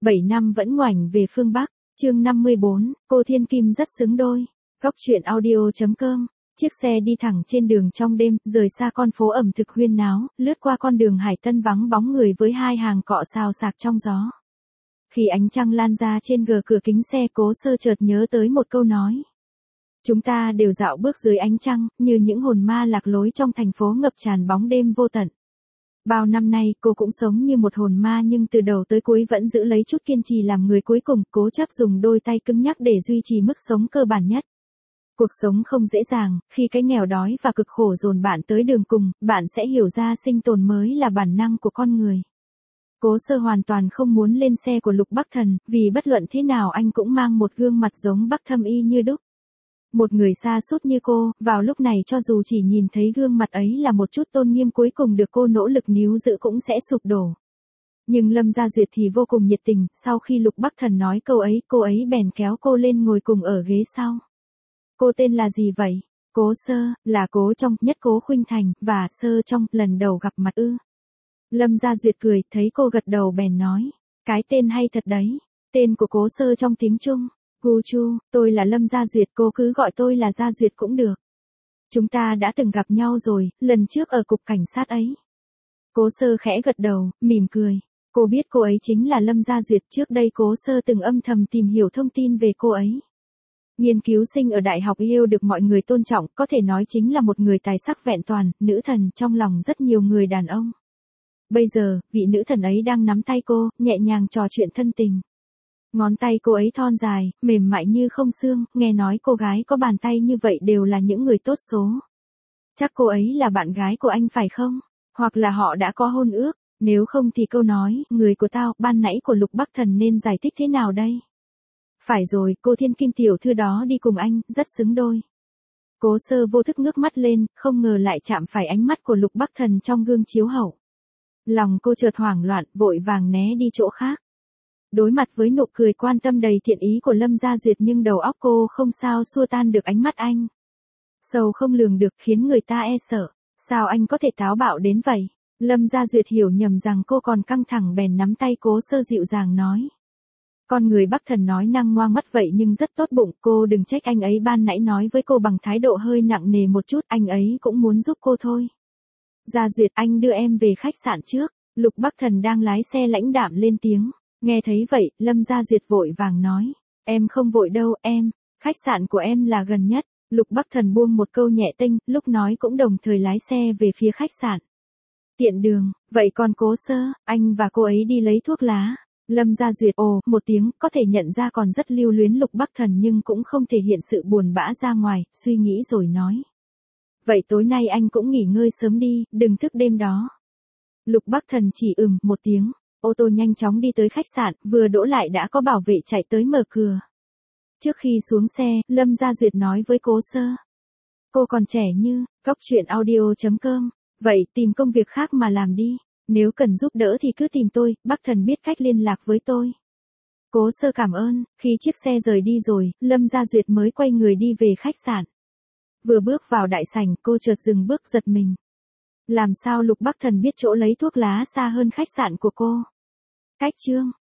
7 năm vẫn ngoảnh về phương Bắc, chương 54, cô Thiên Kim rất xứng đôi. Góc truyện audio.com. Chiếc xe đi thẳng trên đường trong đêm, rời xa con phố ẩm thực huyên náo, lướt qua con đường Hải Tân vắng bóng người với hai hàng cọ xào xạc trong gió. Khi ánh trăng lan ra trên gờ cửa kính xe, Cố Sơ chợt nhớ tới một câu nói. Chúng ta đều dạo bước dưới ánh trăng, như những hồn ma lạc lối trong thành phố ngập tràn bóng đêm vô tận. Bao năm nay cô cũng sống như một hồn ma, nhưng từ đầu tới cuối vẫn giữ lấy chút kiên trì làm người cuối cùng, cố chấp dùng đôi tay cứng nhắc để duy trì mức sống cơ bản nhất. Cuộc sống không dễ dàng, khi cái nghèo đói và cực khổ dồn bạn tới đường cùng, bạn sẽ hiểu ra sinh tồn mới là bản năng của con người. Cố Sơ hoàn toàn không muốn lên xe của Lục Bắc Thần, vì bất luận thế nào anh cũng mang một gương mặt giống Bắc Thâm y như đúc. Một người sa sút như cô, vào lúc này cho dù chỉ nhìn thấy gương mặt ấy là một chút tôn nghiêm cuối cùng được cô nỗ lực níu giữ cũng sẽ sụp đổ. Nhưng Lâm Gia Duyệt thì vô cùng nhiệt tình, sau khi Lục Bắc Thần nói câu ấy, cô ấy bèn kéo cô lên ngồi cùng ở ghế sau. Cô tên là gì vậy? Cố Sơ, là Cố trong, nhất Cố Khuynh Thành, và Sơ trong, lần đầu gặp mặt ư. Lâm Gia Duyệt cười, thấy cô gật đầu bèn nói. Cái tên hay thật đấy, tên của Cố Sơ trong tiếng Trung. Gu Chu, tôi là Lâm Gia Duyệt, cô cứ gọi tôi là Gia Duyệt cũng được. Chúng ta đã từng gặp nhau rồi, lần trước ở cục cảnh sát ấy. Cố Sơ khẽ gật đầu, mỉm cười. Cô biết cô ấy chính là Lâm Gia Duyệt, trước đây Cố Sơ từng âm thầm tìm hiểu thông tin về cô ấy. Nghiên cứu sinh ở Đại học Yale được mọi người tôn trọng, có thể nói chính là một người tài sắc vẹn toàn, nữ thần trong lòng rất nhiều người đàn ông. Bây giờ, vị nữ thần ấy đang nắm tay cô, nhẹ nhàng trò chuyện thân tình. Ngón tay cô ấy thon dài, mềm mại như không xương, nghe nói cô gái có bàn tay như vậy đều là những người tốt số. Chắc cô ấy là bạn gái của anh phải không? Hoặc là họ đã có hôn ước, nếu không thì câu nói, người của tao, ban nãy của Lục Bắc Thần nên giải thích thế nào đây? Phải rồi, cô Thiên Kim tiểu thư đó đi cùng anh, rất xứng đôi. Cố Sơ vô thức ngước mắt lên, không ngờ lại chạm phải ánh mắt của Lục Bắc Thần trong gương chiếu hậu. Lòng cô chợt hoảng loạn, vội vàng né đi chỗ khác. Đối mặt với nụ cười quan tâm đầy thiện ý của Lâm Gia Duyệt, nhưng đầu óc cô không sao xua tan được ánh mắt anh. Sâu không lường được, khiến người ta e sợ. Sao anh có thể táo bạo đến vậy? Lâm Gia Duyệt hiểu nhầm rằng cô còn căng thẳng bèn nắm tay Cố Sơ dịu dàng nói. Con người Bắc Thần nói năng ngoang mắt vậy nhưng rất tốt bụng, cô đừng trách anh ấy, ban nãy nói với cô bằng thái độ hơi nặng nề một chút, anh ấy cũng muốn giúp cô thôi. Gia Duyệt, anh đưa em về khách sạn trước. Lục Bắc Thần đang lái xe lãnh đạm lên tiếng. Nghe thấy vậy, Lâm Gia Duyệt vội vàng nói. Em không vội đâu, khách sạn của em là gần nhất. Lục Bắc Thần buông một câu nhẹ tênh, lúc nói cũng đồng thời lái xe về phía khách sạn. Tiện đường, vậy còn Cố Sơ, anh và cô ấy đi lấy thuốc lá. Lâm Gia Duyệt ồ một tiếng, có thể nhận ra còn rất lưu luyến Lục Bắc Thần nhưng cũng không thể hiện sự buồn bã ra ngoài, suy nghĩ rồi nói. Vậy tối nay anh cũng nghỉ ngơi sớm đi, đừng thức đêm đó. Lục Bắc Thần chỉ một tiếng, ô tô nhanh chóng đi tới khách sạn, vừa đỗ lại đã có bảo vệ chạy tới mở cửa. Trước khi xuống xe, Lâm Gia Duyệt nói với Cố Sơ. Cô còn trẻ như, góc truyện audio.com, vậy tìm công việc khác mà làm đi. Nếu cần giúp đỡ thì cứ tìm tôi, Bắc Thần biết cách liên lạc với tôi. Cố Sơ cảm ơn, khi chiếc xe rời đi rồi, Lâm Gia Duyệt mới quay người đi về khách sạn. Vừa bước vào đại sảnh, cô chợt dừng bước giật mình. Làm sao Lục Bắc Thần biết chỗ lấy thuốc lá xa hơn khách sạn của cô? Cách chương